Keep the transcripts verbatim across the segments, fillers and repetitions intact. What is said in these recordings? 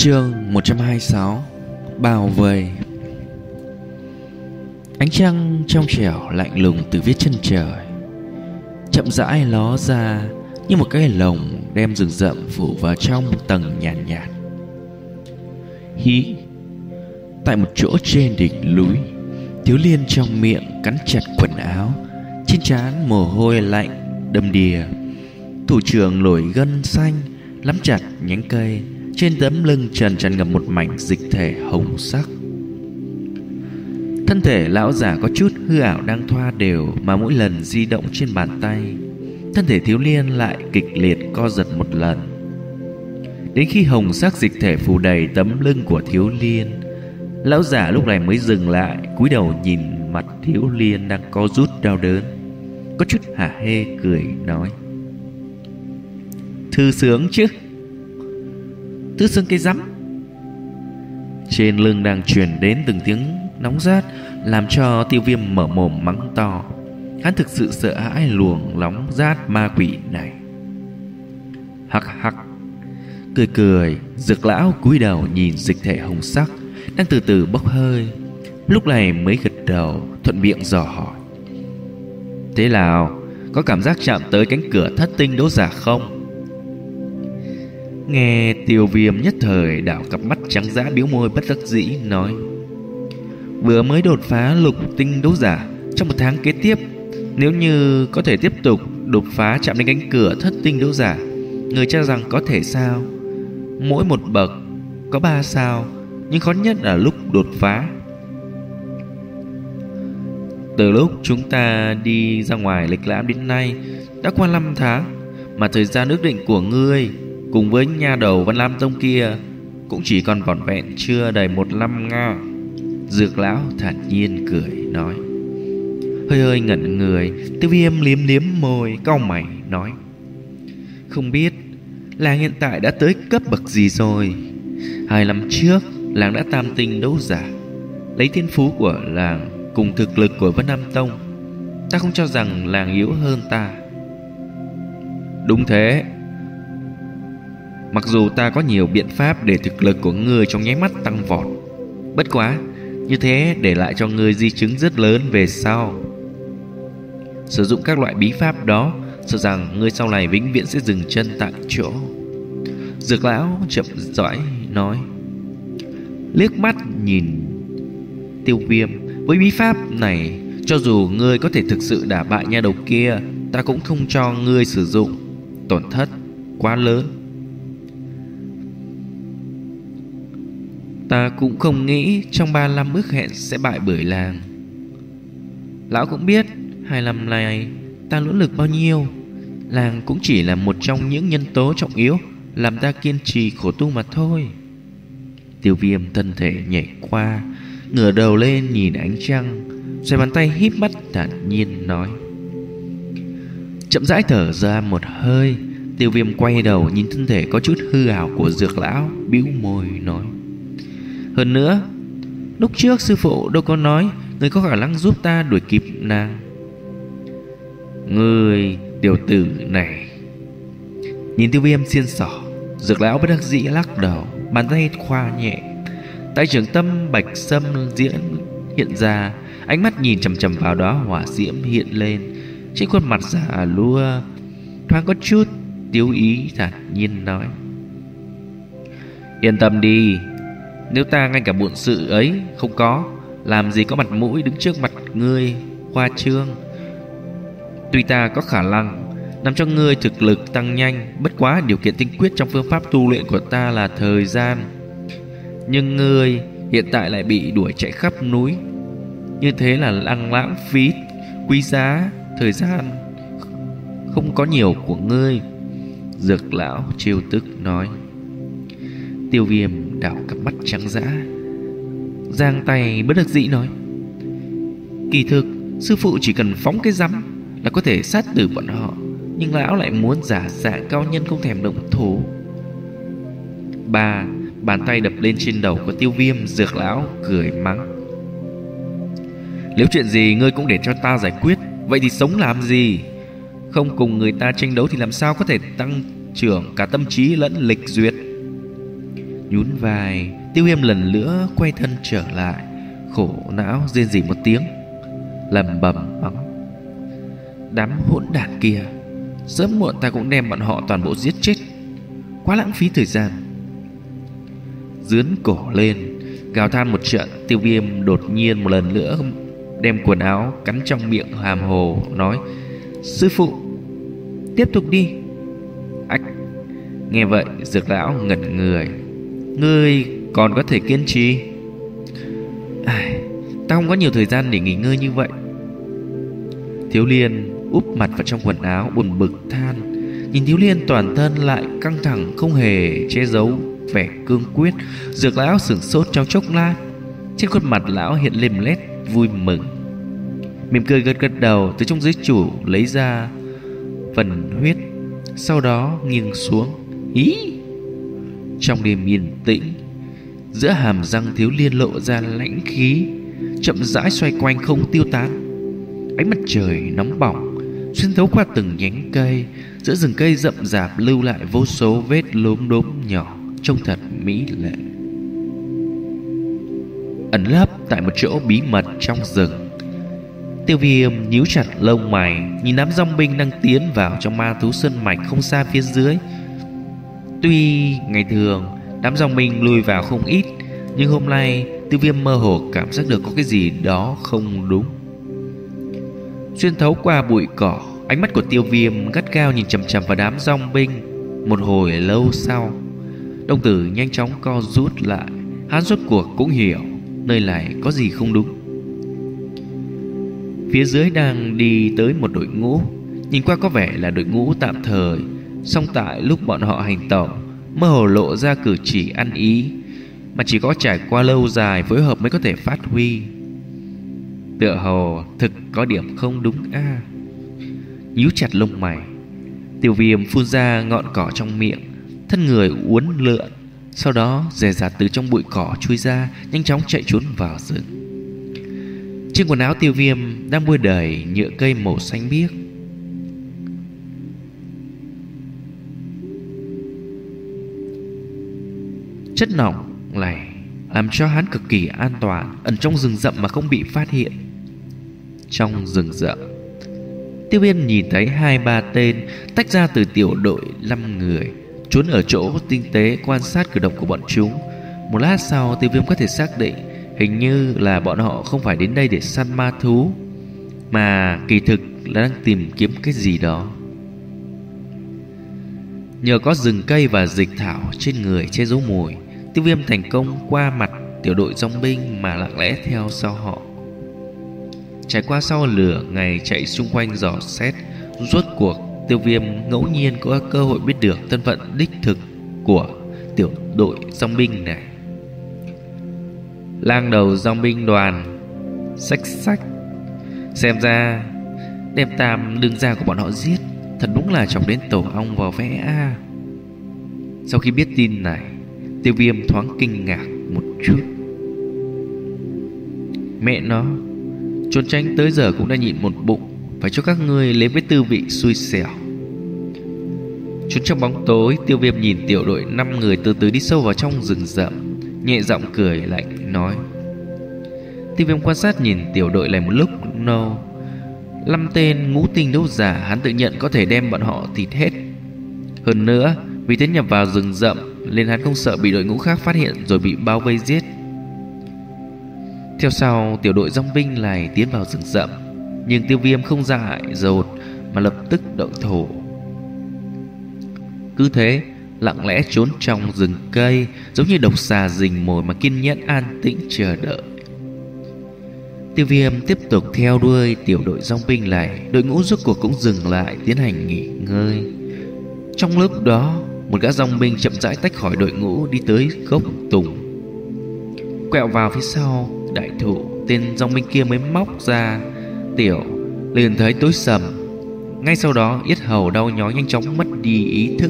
Chương một trăm hai mươi sáu. Bao vây. Ánh trăng trong trẻo lạnh lùng từ phía chân trời chậm rãi ló ra như một cái lồng đem rừng rậm phủ vào trong một tầng nhàn nhạt, nhạt. Hí. Tại một chỗ trên đỉnh núi, Thiếu Liên trong miệng cắn chặt quần áo, trên trán mồ hôi lạnh đầm đìa. Thủ trưởng nổi gân xanh nắm chặt nhánh cây, trên tấm lưng trần tràn ngập một mảnh dịch thể hồng sắc. Thân thể lão già có chút hư ảo đang thoa đều, mà mỗi lần di động trên bàn tay, thân thể Thiếu Liên lại kịch liệt co giật một lần. Đến khi hồng sắc dịch thể phủ đầy tấm lưng của Thiếu Liên, lão già lúc này mới dừng lại, cúi đầu nhìn mặt Thiếu Liên đang co rút đau đớn, có chút hả hê cười nói: "Thư sướng chứ?" "Thư sướng cái rắm." Trên lưng đang truyền đến từng tiếng nóng rát, làm cho Tiêu Viêm mở mồm mắng to. Hắn thực sự sợ hãi luồng nóng rát ma quỷ này. Hắc hắc. Cười cười, Dược lão cúi đầu nhìn dịch thể hồng sắc đang từ từ bốc hơi, lúc này mới gật đầu, thuận miệng dò hỏi: "Thế nào, có cảm giác chạm tới cánh cửa thất tinh đấu giả không?" Nghe Tiêu Viêm nhất thời đảo cặp mắt trắng dã, bĩu môi bất đắc dĩ nói: "Vừa mới đột phá lục tinh đấu giả, trong một tháng kế tiếp, nếu như có thể tiếp tục đột phá chạm đến cánh cửa thất tinh đấu giả, người cho rằng có thể sao? Mỗi một bậc có ba sao, nhưng khó nhất là lúc đột phá. Từ lúc chúng ta đi ra ngoài lịch lãm đến nay đã qua năm tháng, mà thời gian ước định của ngươi cùng với nha đầu Văn Lam Tông kia cũng chỉ còn vỏn vẹn chưa đầy một năm nga." Dược lão thản nhiên cười nói. Hơi hơi ngẩn người, Tiêu Viêm liếm liếm môi, cau mày nói: "Không biết làng hiện tại đã tới cấp bậc gì rồi? Hai năm trước làng đã tam tinh đấu giả, lấy thiên phú của làng cùng thực lực của Vân Nam Tông, ta không cho rằng làng yếu hơn ta." "Đúng thế. Mặc dù ta có nhiều biện pháp để thực lực của ngươi trong nháy mắt tăng vọt, bất quá như thế để lại cho ngươi di chứng rất lớn về sau. Sử dụng các loại bí pháp đó, sợ rằng ngươi sau này vĩnh viễn sẽ dừng chân tại chỗ." Dược lão chậm rãi nói. Liếc mắt nhìn Tiêu Viêm: "Với bí pháp này, cho dù ngươi có thể thực sự đả bại nha đầu kia, ta cũng không cho ngươi sử dụng, tổn thất quá lớn. Ta cũng không nghĩ trong ba năm ước hẹn sẽ bại bởi làng. Lão cũng biết hai năm này ta nỗ lực bao nhiêu, làng cũng chỉ là một trong những nhân tố trọng yếu làm ta kiên trì khổ tu mà thôi." Tiêu Viêm thân thể nhảy qua, ngửa đầu lên nhìn ánh trăng, xoay bàn tay híp mắt thản nhiên nói. Chậm rãi thở ra một hơi, Tiêu Viêm quay đầu nhìn thân thể có chút hư ảo của Dược lão, bĩu môi nói: "Hơn nữa, lúc trước sư phụ đâu có nói người có khả năng giúp ta đuổi kịp nàng." "Ngươi tiểu tử này." Nhìn Tiêu Viêm xiên xỏ, Dược lão bất đắc dĩ lắc đầu, bàn tay khoa nhẹ, tại trường tâm bạch sâm diễn hiện ra, ánh mắt nhìn chằm chằm vào đó hỏa diễm hiện lên, trên khuôn mặt già lua thoáng có chút tiêu ý, thản nhiên nói: "Yên tâm đi, nếu ta ngay cả bổn sự ấy không có, làm gì có mặt mũi đứng trước mặt ngươi khoa trương. Tuy ta có khả năng làm cho ngươi thực lực tăng nhanh, bất quá điều kiện tinh quyết trong phương pháp tu luyện của ta là thời gian. Nhưng ngươi hiện tại lại bị đuổi chạy khắp núi, như thế là lãng lãng phí quý giá thời gian không có nhiều của ngươi." Dược lão trêu tức nói. Tiêu Viêm đảo cặp mắt trắng dã, giang tay bất đắc dĩ nói: "Kỳ thực sư phụ chỉ cần phóng cái rắm là có thể sát tử bọn họ, nhưng lão lại muốn giả dạng cao nhân không thèm động thủ." Ba bàn tay đập lên trên đầu của Tiêu Viêm, Dược lão cười mắng: "Nếu chuyện gì ngươi cũng để cho ta giải quyết, vậy thì sống làm gì? Không cùng người ta tranh đấu thì làm sao có thể tăng trưởng cả tâm trí lẫn lịch duyệt?" Nhún vai, Tiêu Viêm lần nữa quay thân trở lại, khổ não rên rỉ một tiếng, lẩm bẩm mắng: đám hỗn đản kia, sớm muộn ta cũng đem bọn họ toàn bộ giết chết, quá lãng phí thời gian. Dướn cổ lên, gào than một trận, Tiêu Viêm đột nhiên một lần nữa đem quần áo cắn trong miệng hàm hồ, nói: sư phụ, tiếp tục đi. Ách! Nghe vậy Dược lão ngẩn người: ngươi còn có thể kiên trì? Ai, ta không có nhiều thời gian để nghỉ ngơi như vậy. Thiếu Liên úp mặt vào trong quần áo buồn bực than. Nhìn Thiếu Liên toàn thân lại căng thẳng, không hề che giấu vẻ cương quyết. Dược lão sửng sốt trong chốc lát, trên khuôn mặt lão hiện lên nét vui mừng, mỉm cười gật gật đầu, từ trong dưới chủ lấy ra phần huyết, sau đó nghiêng xuống. Ý! Trong đêm yên tĩnh, giữa hàm răng Thiếu Liên lộ ra lãnh khí, chậm rãi xoay quanh không tiêu tán. Ánh mặt trời nóng bỏng xuyên thấu qua từng nhánh cây, giữa rừng cây rậm rạp lưu lại vô số vết lốm đốm nhỏ, trông thật mỹ lệ. Ẩn lấp tại một chỗ bí mật trong rừng, Tiêu Viêm nhíu chặt lông mày, nhìn đám dòng binh đang tiến vào trong ma thú sơn mạch không xa phía dưới. Tuy ngày thường đám dòng binh lùi vào không ít, nhưng hôm nay Tiêu Viêm mơ hồ cảm giác được có cái gì đó không đúng. Xuyên thấu qua bụi cỏ, ánh mắt của Tiêu Viêm gắt gao nhìn chằm chằm vào đám dòng binh. Một hồi lâu sau, đồng tử nhanh chóng co rút lại. Hắn rốt cuộc cũng hiểu nơi này có gì không đúng. Phía dưới đang đi tới một đội ngũ, nhìn qua có vẻ là đội ngũ tạm thời, song tại lúc bọn họ hành tẩu, mơ hồ lộ ra cử chỉ ăn ý, mà chỉ có trải qua lâu dài phối hợp mới có thể phát huy. Tựa hồ thực có điểm không đúng a. À, nhíu chặt lông mày, Tiêu Viêm phun ra ngọn cỏ trong miệng, thân người uốn lượn, sau đó dè dặt từ trong bụi cỏ chui ra, nhanh chóng chạy trốn vào rừng. Trên quần áo Tiêu Viêm đang bôi đầy nhựa cây màu xanh biếc. Chất lỏng này làm cho hắn cực kỳ an toàn, ẩn trong rừng rậm mà không bị phát hiện. Trong rừng rậm, Tiêu Viêm nhìn thấy hai ba tên tách ra từ tiểu đội năm người, trốn ở chỗ tinh tế quan sát cử động của bọn chúng. Một lát sau, Tiêu Viêm có thể xác định hình như là bọn họ không phải đến đây để săn ma thú, mà kỳ thực là đang tìm kiếm cái gì đó. Nhờ có rừng cây và dịch thảo trên người che giấu mùi, Tiêu Viêm thành công qua mặt tiểu đội dòng binh mà lặng lẽ theo sau họ. Trải qua sau lửa ngày chạy xung quanh dò xét, rốt cuộc Tiêu Viêm ngẫu nhiên có cơ hội biết được thân phận đích thực của tiểu đội dòng binh này. Lang đầu dòng binh đoàn. Xách xách. Xem ra đem tam đương gia của bọn họ giết, thật đúng là chọc đến tổ ong vò vẽ a. À. Sau khi biết tin này, Tiêu Viêm thoáng kinh ngạc một chút. Mẹ nó, trốn tránh tới giờ cũng đã nhịn một bụng, phải cho các ngươi lấy với tư vị xui xẻo. Trốn trong bóng tối, Tiêu Viêm nhìn tiểu đội năm người từ từ đi sâu vào trong rừng rậm, nhẹ giọng cười lạnh nói. Tiêu Viêm quan sát nhìn tiểu đội này một lúc lâu. Năm tên ngũ tinh đấu giả, hắn tự nhận có thể đem bọn họ thịt hết. Hơn nữa, vì thế nhập vào rừng rậm nên hắn không sợ bị đội ngũ khác phát hiện rồi bị bao vây giết. Theo sau, tiểu đội dòng binh này tiến vào rừng rậm, nhưng Tiêu Viêm không dại dột mà lập tức động thủ. Cứ thế lặng lẽ trốn trong rừng cây, giống như độc xà rình mồi mà kiên nhẫn an tĩnh chờ đợi. Tiêu Viêm tiếp tục theo đuôi tiểu đội dòng binh này. Đội ngũ rốt cuộc cũng dừng lại tiến hành nghỉ ngơi. Trong lúc đó, một gã dòng binh chậm rãi tách khỏi đội ngũ, đi tới gốc tùng, quẹo vào phía sau đại thụ. Tên dòng binh kia mới móc ra tiểu, liền thấy tối sầm. Ngay sau đó yết hầu đau nhói, nhanh chóng mất đi ý thức.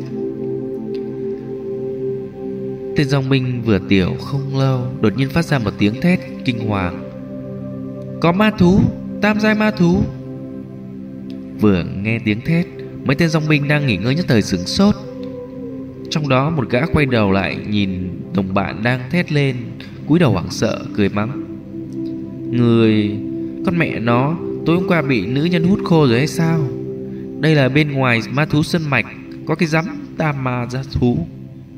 Tên dòng binh vừa tiểu không lâu, đột nhiên phát ra một tiếng thét kinh hoàng. Có ma thú, tam giai ma thú. Vừa nghe tiếng thét, mấy tên dòng binh đang nghỉ ngơi nhất thời sửng sốt. Trong đó một gã quay đầu lại nhìn đồng bạn đang thét lên, cúi đầu hoảng sợ cười mắng: Người, con mẹ nó, tối hôm qua bị nữ nhân hút khô rồi hay sao? Đây là bên ngoài ma thú sơn mạch, có cái rắm tam ma gia thú.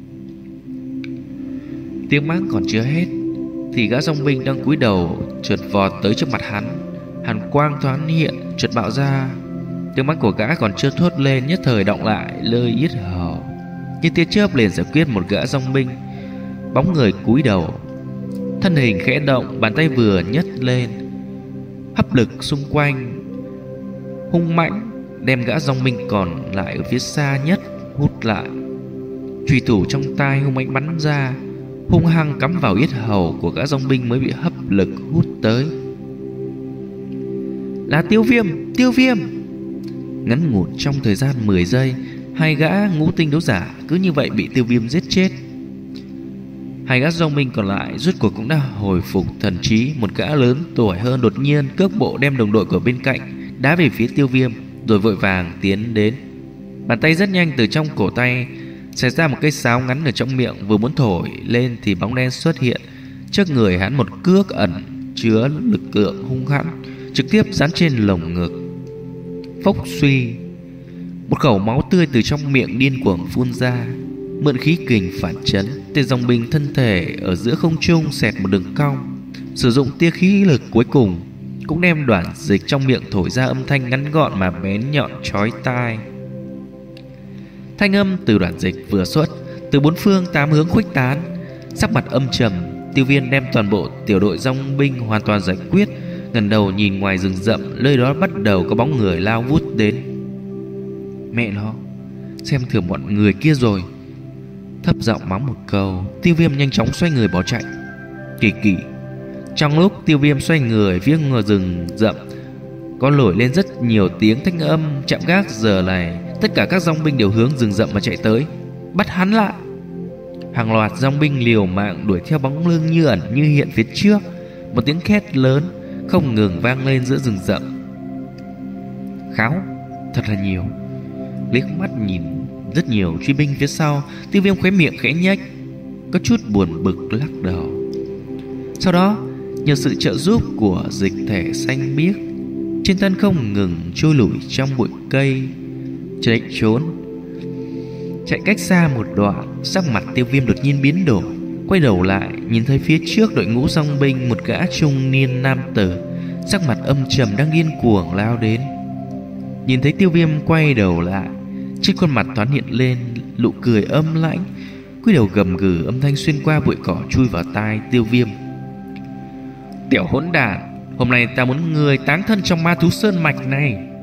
Tiếng mắng còn chưa hết thì gã dòng binh đang cúi đầu trượt vọt tới trước mặt hắn. Hàn quang thoáng hiện chợt bạo ra. Tiếng mắng của gã còn chưa thốt lên, nhất thời động lại lơi yết hầu. Như tia chớp liền giải quyết một gã dòng binh. Bóng người cúi đầu, thân hình khẽ động, bàn tay vừa nhấc lên, hấp lực xung quanh hung mãnh đem gã dòng binh còn lại ở phía xa nhất hút lại. Chùy thủ trong tay hung mãnh bắn ra, hung hăng cắm vào yết hầu của gã dòng binh mới bị hấp lực hút tới. Là Tiêu Viêm, Tiêu Viêm! Ngắn ngủn trong thời gian mười giây, hai gã ngũ tinh đấu giả cứ như vậy bị Tiêu Viêm giết chết. Hai gã dòng binh còn lại rốt cuộc cũng đã hồi phục thần trí. Một gã lớn tuổi hơn đột nhiên cước bộ đem đồng đội của bên cạnh đá về phía Tiêu Viêm, rồi vội vàng tiến đến. Bàn tay rất nhanh từ trong cổ tay xẹt ra một cây sáo ngắn ở trong miệng, vừa muốn thổi lên thì bóng đen xuất hiện trước người hắn, một cước ẩn chứa lực lượng hung hãn trực tiếp dán trên lồng ngực. Phốc suy, một khẩu máu tươi từ trong miệng điên cuồng phun ra. Mượn khí kình phản chấn, tên dòng binh thân thể ở giữa không trung xẹt một đường cong, sử dụng tia khí lực cuối cùng cũng đem đoạn dịch trong miệng thổi ra âm thanh ngắn gọn mà bén nhọn chói tai. Thanh âm từ đoạn dịch vừa xuất, từ bốn phương tám hướng khuếch tán. Sắc mặt âm trầm, Tiêu Viêm đem toàn bộ tiểu đội dòng binh hoàn toàn giải quyết, ngẩng đầu nhìn ngoài rừng rậm, nơi đó bắt đầu có bóng người lao vút đến. Mẹ nó, xem thường bọn người kia rồi. Thấp giọng mắng một câu, Tiêu Viêm nhanh chóng xoay người bỏ chạy. Kỳ kỳ, trong lúc Tiêu Viêm xoay người phía ngoài rừng rậm, có nổi lên rất nhiều tiếng thanh âm chạm gác. Giờ này tất cả các dòng binh đều hướng rừng rậm mà chạy tới. Bắt hắn lại! Hàng loạt dòng binh liều mạng đuổi theo bóng lưng như ẩn như hiện phía trước. Một tiếng khét lớn không ngừng vang lên giữa rừng rậm. Kháo, thật là nhiều. Liếc mắt nhìn rất nhiều truy binh phía sau, Tiêu Viêm khóe miệng khẽ nhếch, có chút buồn bực lắc đầu. Sau đó nhờ sự trợ giúp của dịch thể xanh biếc, trên thân không ngừng trôi lủi trong bụi cây chạy trốn. Chạy cách xa một đoạn, sắc mặt Tiêu Viêm đột nhiên biến đổi. Quay đầu lại nhìn thấy phía trước đội ngũ dòng binh, một gã trung niên nam tử sắc mặt âm trầm đang điên cuồng lao đến. Nhìn thấy Tiêu Viêm quay đầu lại, trên khuôn mặt thoáng hiện lên nụ cười âm lãnh, cúi đầu gầm gừ, âm thanh xuyên qua bụi cỏ chui vào tai Tiêu Viêm. Tiểu hỗn đản, hôm nay ta muốn người táng thân trong ma thú sơn mạch này.